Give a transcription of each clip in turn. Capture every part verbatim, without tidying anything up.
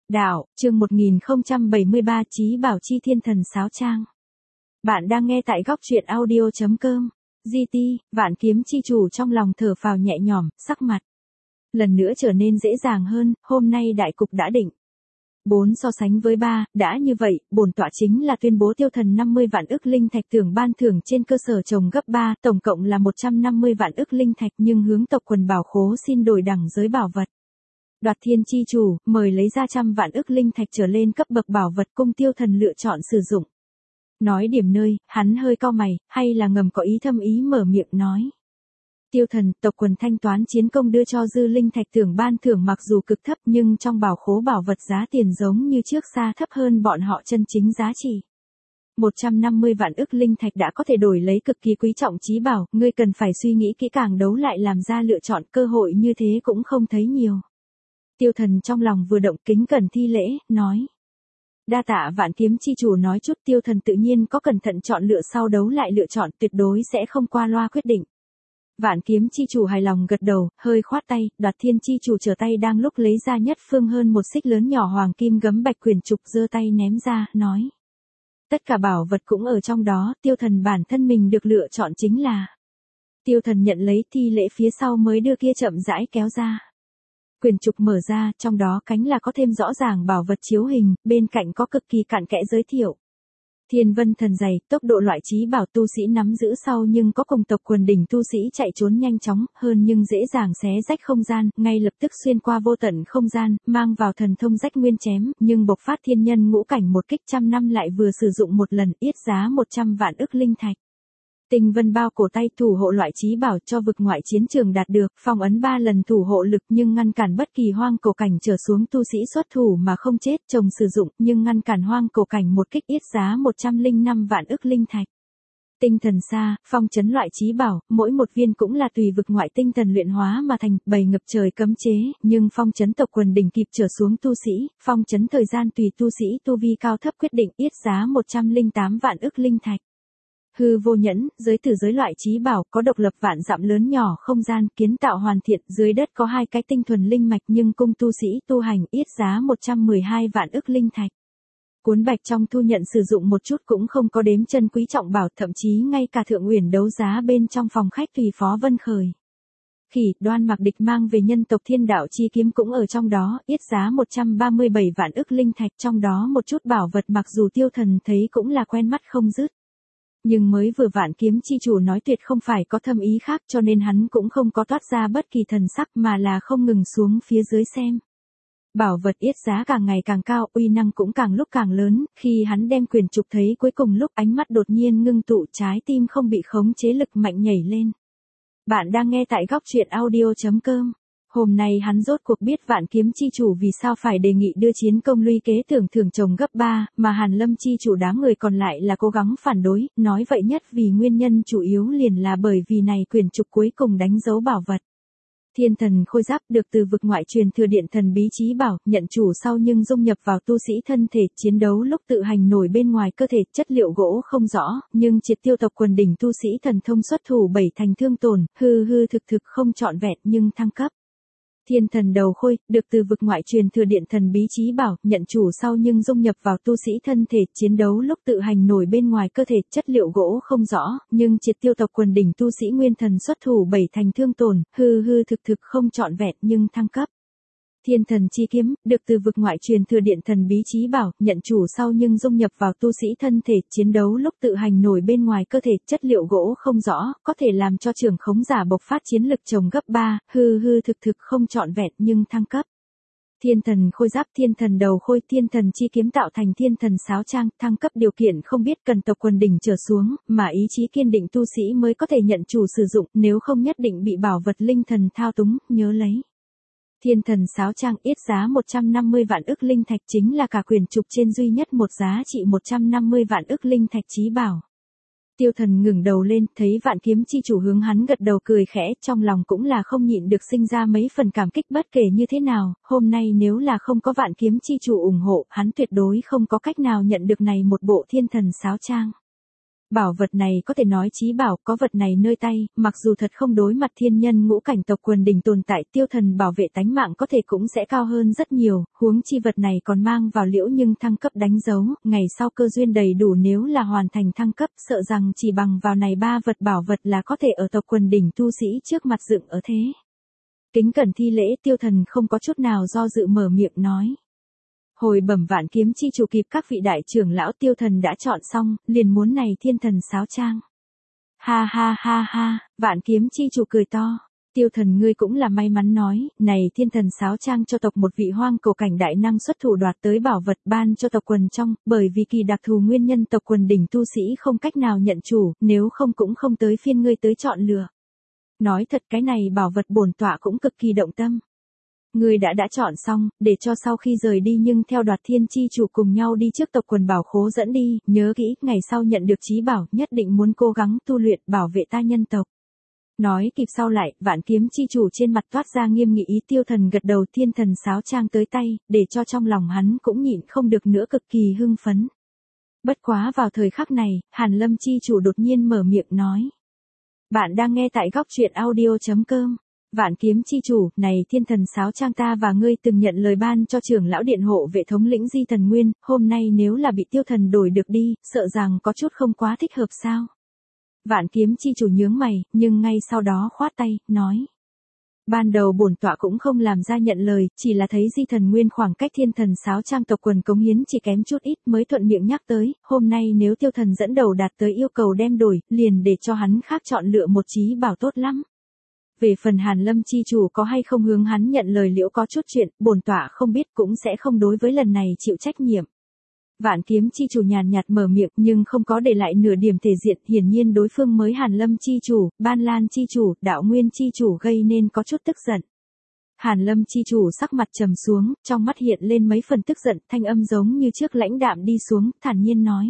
Đạo, chương một nghìn không trăm bảy mươi ba Chí Bảo Chi Thiên Thần Sáo Trang. Bạn đang nghe tại góc truyện audio chấm com. giê tê, Vạn Kiếm Chi Chủ trong lòng thở phào nhẹ nhõm, sắc mặt lần nữa trở nên dễ dàng hơn, hôm nay đại cục đã định. Bốn so sánh với ba, đã như vậy, bổn tọa chính là tuyên bố tiêu thần năm mươi vạn ức linh thạch thưởng ban thưởng trên cơ sở trồng gấp ba, tổng cộng là một trăm năm mươi vạn ức linh thạch nhưng hướng tộc quần bảo khố xin đổi đẳng giới bảo vật. Đoạt Thiên Chi Chủ, mời lấy ra trăm vạn ức linh thạch trở lên cấp bậc bảo vật cung tiêu thần lựa chọn sử dụng. Nói điểm nơi, hắn hơi cau mày, hay là ngầm có ý thâm ý mở miệng nói. Tiêu thần, tộc quần thanh toán chiến công đưa cho dư linh thạch thưởng ban thưởng mặc dù cực thấp nhưng trong bảo khố bảo vật giá tiền giống như trước xa thấp hơn bọn họ chân chính giá trị. một trăm năm mươi vạn ức linh thạch đã có thể đổi lấy cực kỳ quý trọng chí bảo, ngươi cần phải suy nghĩ kỹ càng đấu lại làm ra lựa chọn, cơ hội như thế cũng không thấy nhiều. Tiêu thần trong lòng vừa động kính cẩn thi lễ, nói. Đa tạ Vạn Kiếm Chi Chủ nói chút, tiêu thần tự nhiên có cẩn thận chọn lựa sau đấu lại lựa chọn, tuyệt đối sẽ không qua loa quyết định. Vạn Kiếm Chi Chủ hài lòng gật đầu, hơi khoát tay, Đoạt Thiên Chi Chủ trở tay đang lúc lấy ra nhất phương hơn một xích lớn nhỏ hoàng kim gấm bạch quyển trục, giơ tay ném ra, nói. Tất cả bảo vật cũng ở trong đó, tiêu thần bản thân mình được lựa chọn chính là. Tiêu thần nhận lấy thi lễ phía sau mới đưa kia chậm rãi kéo ra. Quyển trục mở ra, trong đó cánh là có thêm rõ ràng bảo vật chiếu hình, bên cạnh có cực kỳ cặn kẽ giới thiệu. Thiên vân thần dày, tốc độ loại chí bảo tu sĩ nắm giữ sau nhưng có cùng tộc quần đỉnh tu sĩ chạy trốn nhanh chóng, hơn nhưng dễ dàng xé rách không gian, ngay lập tức xuyên qua vô tận không gian, mang vào thần thông rách nguyên chém, nhưng bộc phát thiên nhân ngũ cảnh một kích trăm năm lại vừa sử dụng một lần, yết giá một trăm vạn ức linh thạch. Tinh vân bao cổ tay, thủ hộ loại chí bảo cho vực ngoại chiến trường đạt được, phong ấn ba lần thủ hộ lực nhưng ngăn cản bất kỳ hoang cổ cảnh trở xuống tu sĩ xuất thủ mà không chết, chồng sử dụng nhưng ngăn cản hoang cổ cảnh một kích, yết giá một trăm lẻ năm vạn ức linh thạch. Tinh thần sa, phong chấn loại chí bảo, mỗi một viên cũng là tùy vực ngoại tinh thần luyện hóa mà thành, bày ngập trời cấm chế, nhưng phong chấn tộc quần đỉnh kịp trở xuống tu sĩ, phong chấn thời gian tùy tu sĩ tu vi cao thấp quyết định, yết giá một trăm lẻ tám vạn ức linh thạch. Hư vô nhẫn, giới tử giới loại chí bảo, có độc lập vạn dặm lớn nhỏ không gian, kiến tạo hoàn thiện, dưới đất có hai cái tinh thuần linh mạch nhưng cung tu sĩ tu hành, yết giá một trăm mười hai vạn ức linh thạch. Cuốn bạch trong thu nhận sử dụng một chút cũng không có đếm chân quý trọng bảo, thậm chí ngay cả thượng uyển đấu giá bên trong phòng khách tùy Phó Vân Khởi. Khỉ, Đoan Mạc Địch mang về nhân tộc Thiên Đạo Chi Kiếm cũng ở trong đó, yết giá một trăm ba mươi bảy vạn ức linh thạch, trong đó một chút bảo vật mặc dù tiêu thần thấy cũng là quen mắt không dứt. Nhưng mới vừa Vạn Kiếm Chi Chủ nói tuyệt không phải có thâm ý khác cho nên hắn cũng không có toát ra bất kỳ thần sắc mà là không ngừng xuống phía dưới xem. Bảo vật yết giá càng ngày càng cao, uy năng cũng càng lúc càng lớn, khi hắn đem quyển trục thấy cuối cùng lúc ánh mắt đột nhiên ngưng tụ, trái tim không bị khống chế lực mạnh nhảy lên. Bạn đang nghe tại góc truyện audio chấm com. Hôm nay hắn rốt cuộc biết Vạn Kiếm Chi Chủ vì sao phải đề nghị đưa chiến công luy kế tưởng thưởng chồng gấp ba, mà Hàn Lâm Chi Chủ đám người còn lại là cố gắng phản đối, nói vậy nhất vì nguyên nhân chủ yếu liền là bởi vì này quyển trục cuối cùng đánh dấu bảo vật. Thiên thần khôi giáp được từ vực ngoại truyền thừa điện thần bí chí bảo, nhận chủ sau nhưng dung nhập vào tu sĩ thân thể, chiến đấu lúc tự hành nổi bên ngoài cơ thể, chất liệu gỗ không rõ, nhưng triệt tiêu tộc quần đỉnh tu sĩ thần thông xuất thủ bảy thành thương tổn, hư hư thực thực không trọn vẹn nhưng thăng cấp. Thiên thần đầu khôi, được từ vực ngoại truyền thừa điện thần bí chí bảo, nhận chủ sau nhưng dung nhập vào tu sĩ thân thể, chiến đấu lúc tự hành nổi bên ngoài cơ thể, chất liệu gỗ không rõ, nhưng triệt tiêu tộc quần đỉnh tu sĩ nguyên thần xuất thủ bảy thành thương tổn, hư hư thực thực không trọn vẹn nhưng thăng cấp. Thiên thần chi kiếm, được từ vực ngoại truyền thừa điện thần bí chí bảo, nhận chủ sau nhưng dung nhập vào tu sĩ thân thể, chiến đấu lúc tự hành nổi bên ngoài cơ thể, chất liệu gỗ không rõ, có thể làm cho trưởng khống giả bộc phát chiến lực chồng gấp ba, hư hư thực thực không trọn vẹn nhưng thăng cấp. Thiên thần khôi giáp, thiên thần đầu khôi, thiên thần chi kiếm tạo thành thiên thần sáo trang, thăng cấp điều kiện không biết cần tộc quần đỉnh trở xuống, mà ý chí kiên định tu sĩ mới có thể nhận chủ sử dụng, nếu không nhất định bị bảo vật linh thần thao túng, nhớ lấy. Thiên thần sáo trang yết giá một trăm năm mươi vạn ức linh thạch chính là cả quyển trục trên duy nhất một giá trị một trăm năm mươi vạn ức linh thạch chí bảo. Tiêu thần ngừng đầu lên, thấy Vạn Kiếm Chi Chủ hướng hắn gật đầu cười khẽ, trong lòng cũng là không nhịn được sinh ra mấy phần cảm kích bất kể như thế nào, hôm nay nếu là không có Vạn Kiếm Chi Chủ ủng hộ, hắn tuyệt đối không có cách nào nhận được này một bộ thiên thần sáo trang. Bảo vật này có thể nói chí bảo, có vật này nơi tay, mặc dù thật không đối mặt thiên nhân ngũ cảnh tộc quần đỉnh tồn tại, tiêu thần bảo vệ tánh mạng có thể cũng sẽ cao hơn rất nhiều, huống chi vật này còn mang vào liễu nhưng thăng cấp đánh dấu, ngày sau cơ duyên đầy đủ nếu là hoàn thành thăng cấp, sợ rằng chỉ bằng vào này ba vật bảo vật là có thể ở tộc quần đỉnh tu sĩ trước mặt dựng ở thế. Kính cẩn thi lễ, tiêu thần không có chút nào do dự mở miệng nói. Hồi bẩm Vạn Kiếm chi chủ, kịp các vị đại trưởng lão, tiêu thần đã chọn xong, liền muốn này thiên thần sáo trang. Ha ha ha ha, Vạn Kiếm chi chủ cười to. Tiêu thần ngươi cũng là may mắn nói, này thiên thần sáo trang cho tộc một vị hoang cổ cảnh đại năng xuất thủ đoạt tới bảo vật ban cho tộc quần trong, bởi vì kỳ đặc thù nguyên nhân tộc quần đỉnh tu sĩ không cách nào nhận chủ, nếu không cũng không tới phiên ngươi tới chọn lựa. Nói thật cái này bảo vật bổn tọa cũng cực kỳ động tâm. Ngươi đã đã chọn xong, để cho sau khi rời đi nhưng theo Đoạt Thiên chi chủ cùng nhau đi trước tộc quần bảo khố dẫn đi, nhớ kỹ, ngày sau nhận được chí bảo, nhất định muốn cố gắng tu luyện bảo vệ ta nhân tộc. Nói kịp sau lại, Vạn Kiếm chi chủ trên mặt toát ra nghiêm nghị ý, tiêu thần gật đầu, thiên thần sáo trang tới tay, để cho trong lòng hắn cũng nhịn không được nữa cực kỳ hưng phấn. Bất quá vào thời khắc này, Hàn Lâm chi chủ đột nhiên mở miệng nói. Bạn đang nghe tại góc truyện audio chấm com. Vạn Kiếm chi chủ, này thiên thần sáo trang ta và ngươi từng nhận lời ban cho trưởng lão điện hộ vệ thống lĩnh Di Thần Nguyên, hôm nay nếu là bị tiêu thần đổi được đi, sợ rằng có chút không quá thích hợp sao. Vạn Kiếm chi chủ nhướng mày, nhưng ngay sau đó khoát tay, nói. Ban đầu bổn tọa cũng không làm ra nhận lời, chỉ là thấy Di Thần Nguyên khoảng cách thiên thần sáo trang tộc quần cống hiến chỉ kém chút ít mới thuận miệng nhắc tới, hôm nay nếu tiêu thần dẫn đầu đạt tới yêu cầu đem đổi, liền để cho hắn khác chọn lựa một chí bảo tốt lắm. Về phần Hàn Lâm chi chủ có hay không hướng hắn nhận lời liễu có chút chuyện, bổn tọa không biết cũng sẽ không đối với lần này chịu trách nhiệm. Vạn Kiếm chi chủ nhàn nhạt mở miệng nhưng không có để lại nửa điểm thể diện, hiển nhiên đối phương mới Hàn Lâm chi chủ, Ban Lan chi chủ, Đạo Nguyên chi chủ gây nên có chút tức giận. Hàn Lâm chi chủ sắc mặt trầm xuống, trong mắt hiện lên mấy phần tức giận, thanh âm giống như trước lãnh đạm đi xuống, thản nhiên nói.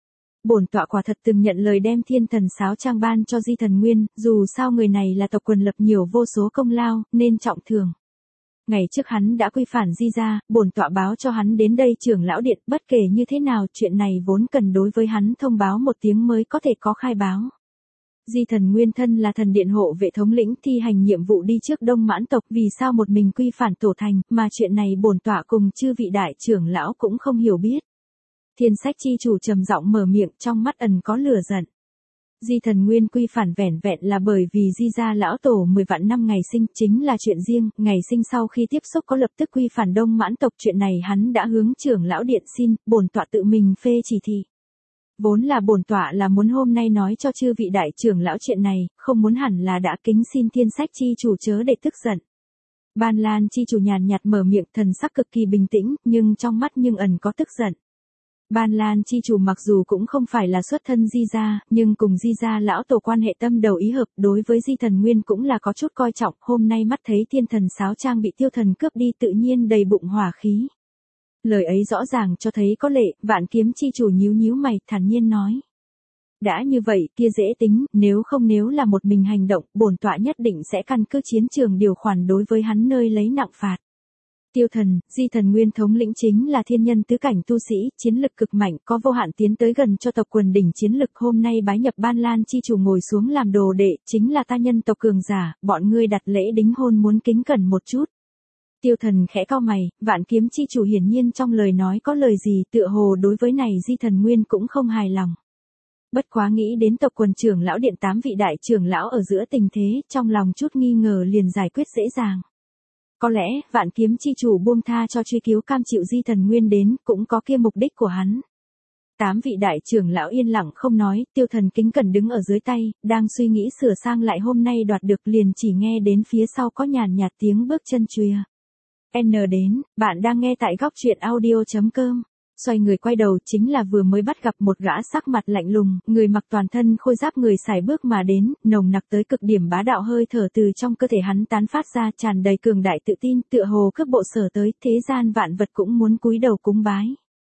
Bổn tọa quả thật từng nhận lời đem thiên thần sáo trang ban cho Di Thần Nguyên, dù sao người này là tộc quần lập nhiều vô số công lao, nên trọng thưởng. Ngày trước hắn đã quy phản Di gia, bổn tọa báo cho hắn đến đây trưởng lão điện, bất kể như thế nào chuyện này vốn cần đối với hắn thông báo một tiếng mới có thể có khai báo. Di Thần Nguyên thân là thần điện hộ vệ thống lĩnh thi hành nhiệm vụ đi trước Đông Mãn tộc, vì sao một mình quy phản tổ thành, mà chuyện này bổn tọa cùng chư vị đại trưởng lão cũng không hiểu biết. Thiên Sách chi chủ trầm giọng mở miệng, trong mắt ẩn có lửa giận. Di Thần Nguyên quy phản vẻn vẹn là bởi vì Di gia lão tổ mười vạn năm ngày sinh, chính là chuyện riêng, ngày sinh sau khi tiếp xúc có lập tức quy phản Đông Mãn tộc, chuyện này hắn đã hướng trưởng lão điện xin, bổn tọa tự mình phê chỉ thị. Vốn là bổn tọa là muốn hôm nay nói cho chư vị đại trưởng lão chuyện này, không muốn hẳn là đã kính xin Thiên Sách chi chủ chớ để tức giận. Ban Lan chi chủ nhàn nhạt mở miệng, thần sắc cực kỳ bình tĩnh, nhưng trong mắt nhưng ẩn có tức giận. Ban Lan chi chủ mặc dù cũng không phải là xuất thân Di gia, nhưng cùng Di gia lão tổ quan hệ tâm đầu ý hợp, đối với Di Thần Nguyên cũng là có chút coi trọng, hôm nay mắt thấy thiên thần sáo trang bị tiêu thần cướp đi tự nhiên đầy bụng hỏa khí. Lời ấy rõ ràng cho thấy có lệ, Vạn Kiếm chi chủ nhíu nhíu mày, thản nhiên nói. Đã như vậy, kia dễ tính, nếu không nếu là một mình hành động, bổn tọa nhất định sẽ căn cứ chiến trường điều khoản đối với hắn nơi lấy nặng phạt. Tiêu thần, Di Thần Nguyên thống lĩnh chính là thiên nhân tứ cảnh tu sĩ, chiến lực cực mạnh, có vô hạn tiến tới gần cho tộc quần đỉnh chiến lực, hôm nay bái nhập Ban Lan chi chủ ngồi xuống làm đồ đệ, chính là ta nhân tộc cường giả, bọn ngươi đặt lễ đính hôn muốn kính cẩn một chút. Tiêu thần khẽ cau mày, Vạn Kiếm chi chủ hiển nhiên trong lời nói có lời gì, tựa hồ đối với này Di Thần Nguyên cũng không hài lòng. Bất quá nghĩ đến tộc quần trưởng lão điện tám vị đại trưởng lão ở giữa tình thế, trong lòng chút nghi ngờ liền giải quyết dễ dàng. Có lẽ, Vạn Kiếm chi chủ buông tha cho truy cứu cam chịu Di Thần Nguyên đến, cũng có kia mục đích của hắn. Tám vị đại trưởng lão yên lặng không nói, tiêu thần kính cẩn đứng ở dưới tay, đang suy nghĩ sửa sang lại hôm nay đoạt được, liền chỉ nghe đến phía sau có nhàn nhạt tiếng bước chân chùa. N đến, bạn đang nghe tại góc truyện audio chấm com. Xoay người quay đầu chính là vừa mới bắt gặp một gã sắc mặt lạnh lùng, người mặc toàn thân khôi giáp người sải bước mà đến, nồng nặc tới cực điểm bá đạo hơi thở từ trong cơ thể hắn tán phát ra, tràn đầy cường đại tự tin, tựa hồ cướp bộ sở tới, thế gian vạn vật cũng muốn cúi đầu cúng bái.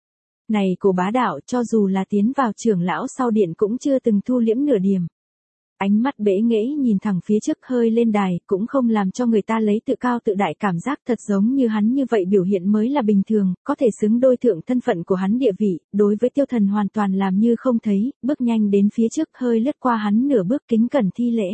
Này cổ bá đạo, cho dù là tiến vào trưởng lão sau điện cũng chưa từng thu liễm nửa điểm. ánh mắt bẽ nghễ nhìn thẳng phía trước hơi lên đài, cũng không làm cho người ta lấy tự cao tự đại cảm giác, thật giống như hắn như vậy biểu hiện mới là bình thường, có thể xứng đôi thượng thân phận của hắn địa vị, đối với Tiêu Thần hoàn toàn làm như không thấy, bước nhanh đến phía trước hơi lướt qua hắn nửa bước kính cẩn thi lễ.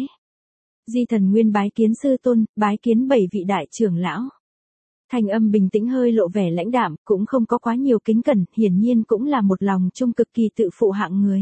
Di Thần Nguyên bái kiến sư tôn, bái kiến bảy vị đại trưởng lão. Thanh âm bình tĩnh hơi lộ vẻ lãnh đạm, cũng không có quá nhiều kính cẩn, hiển nhiên cũng là một lòng trung cực kỳ tự phụ hạng người.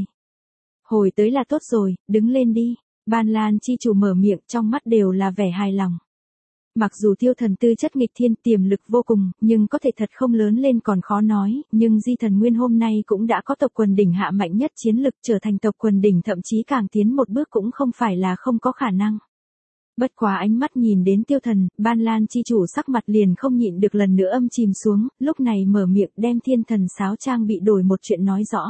Hồi tới là tốt rồi, đứng lên đi. Ban Lan chi chủ mở miệng, trong mắt đều là vẻ hài lòng. Mặc dù Tiêu Thần tư chất nghịch thiên tiềm lực vô cùng, nhưng có thể thật không lớn lên còn khó nói, nhưng Di Thần Nguyên hôm nay cũng đã có tộc quần đỉnh hạ mạnh nhất chiến lực, trở thành tộc quần đỉnh, thậm chí càng tiến một bước cũng không phải là không có khả năng. Bất quá ánh mắt nhìn đến Tiêu Thần, Ban Lan chi chủ sắc mặt liền không nhịn được lần nữa âm chìm xuống, lúc này mở miệng đem thiên thần sáo trang bị đổi một chuyện nói rõ.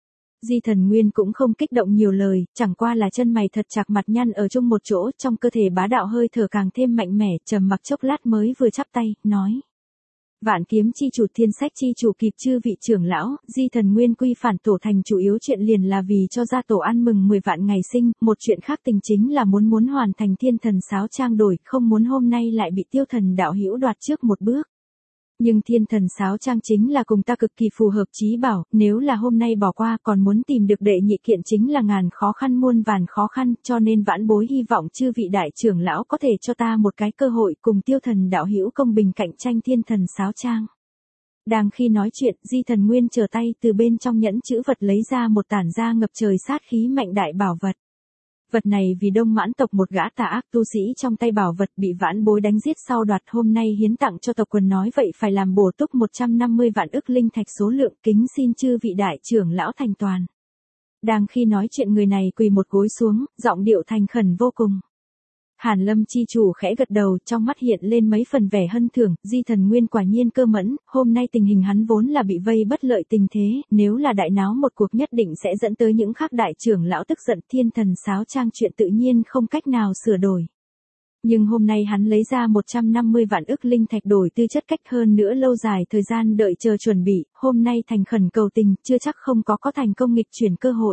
Di Thần Nguyên cũng không kích động nhiều lời, chẳng qua là chân mày thật chặt, mặt nhăn ở chung một chỗ, trong cơ thể bá đạo hơi thở càng thêm mạnh mẽ, trầm mặc chốc lát mới vừa chắp tay, nói. Vạn kiếm chi chủ, thiên sách chi chủ, kịp chư vị trưởng lão, Di Thần Nguyên quy phản tổ thành chủ yếu chuyện liền là vì cho gia tổ ăn mừng mười vạn ngày sinh, một chuyện khác tình chính là muốn muốn hoàn thành thiên thần sáo trang đổi, không muốn hôm nay lại bị Tiêu Thần đạo hữu đoạt trước một bước. Nhưng thiên thần sáo trang chính là cùng ta cực kỳ phù hợp chí bảo, nếu là hôm nay bỏ qua còn muốn tìm được đệ nhị kiện chính là ngàn khó khăn muôn vàn khó khăn, cho nên vãn bối hy vọng chư vị đại trưởng lão có thể cho ta một cái cơ hội cùng Tiêu Thần đạo hữu công bình cạnh tranh thiên thần sáo trang. Đang khi nói chuyện, Di Thần Nguyên trở tay từ bên trong nhẫn chữ vật lấy ra một tản ra ngập trời sát khí mạnh đại bảo vật. Vật này vì Đông Mãn tộc một gã tà ác tu sĩ trong tay bảo vật bị vãn bối đánh giết sau đoạt, hôm nay hiến tặng cho tộc quần, nói vậy phải làm bổ túc một trăm năm mươi vạn ức linh thạch số lượng, kính xin chư vị đại trưởng lão thành toàn. Đang khi nói chuyện người này quỳ một gối xuống, giọng điệu thành khẩn vô cùng. Hàn Lâm chi chủ khẽ gật đầu, trong mắt hiện lên mấy phần vẻ hân thưởng, Di Thần Nguyên quả nhiên cơ mẫn, hôm nay tình hình hắn vốn là bị vây bất lợi tình thế, nếu là đại náo một cuộc nhất định sẽ dẫn tới những khác đại trưởng lão tức giận, thiên thần sáo trang chuyện tự nhiên không cách nào sửa đổi. Nhưng hôm nay hắn lấy ra một trăm năm mươi vạn ức linh thạch đổi tư chất cách hơn nữa lâu dài thời gian đợi chờ chuẩn bị, hôm nay thành khẩn cầu tình, chưa chắc không có có thành công nghịch chuyển cơ hội.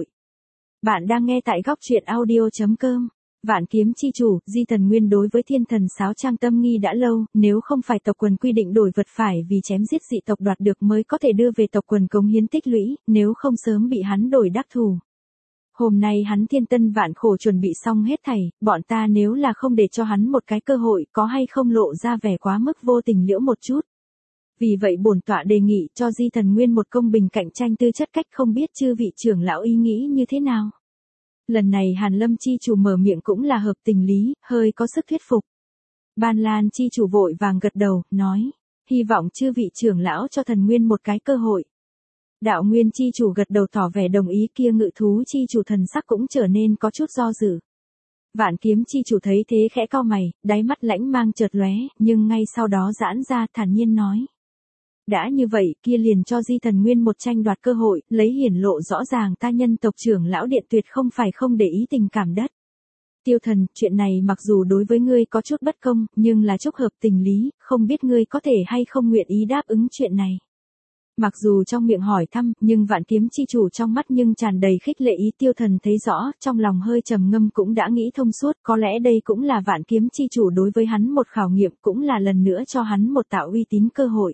Bạn đang nghe tại góc truyện audio chấm com. Vạn kiếm chi chủ, Di Thần Nguyên đối với thiên thần sáo trang tâm nghi đã lâu, nếu không phải tộc quần quy định đổi vật phải vì chém giết dị tộc đoạt được mới có thể đưa về tộc quần cống hiến tích lũy, nếu không sớm bị hắn đổi đắc thù. Hôm nay hắn thiên tân vạn khổ chuẩn bị xong hết thảy, bọn ta nếu là không để cho hắn một cái cơ hội, có hay không lộ ra vẻ quá mức vô tình liễu một chút. Vì vậy bổn tọa đề nghị cho Di Thần Nguyên một công bình cạnh tranh tư chất cách, không biết chư vị trưởng lão ý nghĩ như thế nào. Lần này Hàn Lâm chi chủ mở miệng cũng là hợp tình lý, hơi có sức thuyết phục. Ban Lan chi chủ vội vàng gật đầu, nói, hy vọng chư vị trưởng lão cho Thần Nguyên một cái cơ hội. Đạo Nguyên chi chủ gật đầu tỏ vẻ đồng ý, kia Ngự thú chi chủ thần sắc cũng trở nên có chút do dự. Vạn kiếm chi chủ thấy thế khẽ cau mày, đáy mắt lãnh mang chợt lóe, nhưng ngay sau đó giãn ra, thản nhiên nói. Đã như vậy, kia liền cho Di Thần Nguyên một tranh đoạt cơ hội, lấy hiển lộ rõ ràng ta nhân tộc trưởng lão điện tuyệt không phải không để ý tình cảm đất. Tiêu Thần, chuyện này mặc dù đối với ngươi có chút bất công, nhưng là chúc hợp tình lý, không biết ngươi có thể hay không nguyện ý đáp ứng chuyện này. Mặc dù trong miệng hỏi thăm, nhưng Vạn kiếm chi chủ trong mắt nhưng tràn đầy khích lệ ý. Tiêu Thần thấy rõ, trong lòng hơi trầm ngâm cũng đã nghĩ thông suốt, có lẽ đây cũng là Vạn kiếm chi chủ đối với hắn một khảo nghiệm, cũng là lần nữa cho hắn một tạo uy tín cơ hội.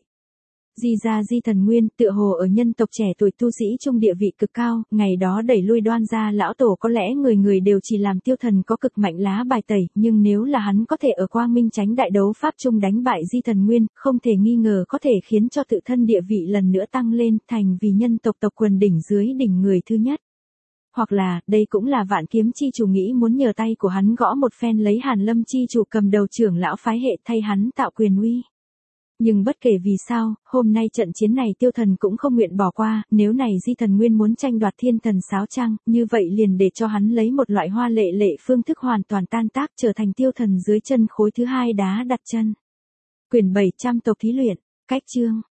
Di gia Di Thần Nguyên, tựa hồ ở nhân tộc trẻ tuổi tu sĩ trung địa vị cực cao, ngày đó đẩy lui Đoan gia lão tổ có lẽ người người đều chỉ làm Tiêu Thần có cực mạnh lá bài tẩy, nhưng nếu là hắn có thể ở Quang Minh Chánh đại đấu pháp trung đánh bại Di Thần Nguyên, không thể nghi ngờ có thể khiến cho tự thân địa vị lần nữa tăng lên, thành vì nhân tộc tộc quần đỉnh dưới đỉnh người thứ nhất. Hoặc là, đây cũng là Vạn kiếm chi chủ nghĩ muốn nhờ tay của hắn gõ một phen lấy Hàn Lâm chi chủ cầm đầu trưởng lão phái hệ thay hắn tạo quyền uy. Nhưng bất kể vì sao, hôm nay trận chiến này Tiêu Thần cũng không nguyện bỏ qua, nếu này Di Thần Nguyên muốn tranh đoạt thiên thần sáo trang, như vậy liền để cho hắn lấy một loại hoa lệ lệ phương thức hoàn toàn tan tác, trở thành Tiêu Thần dưới chân khối thứ hai đá đặt chân. Quyển bảy trăm tộc thí luyện, cách chương,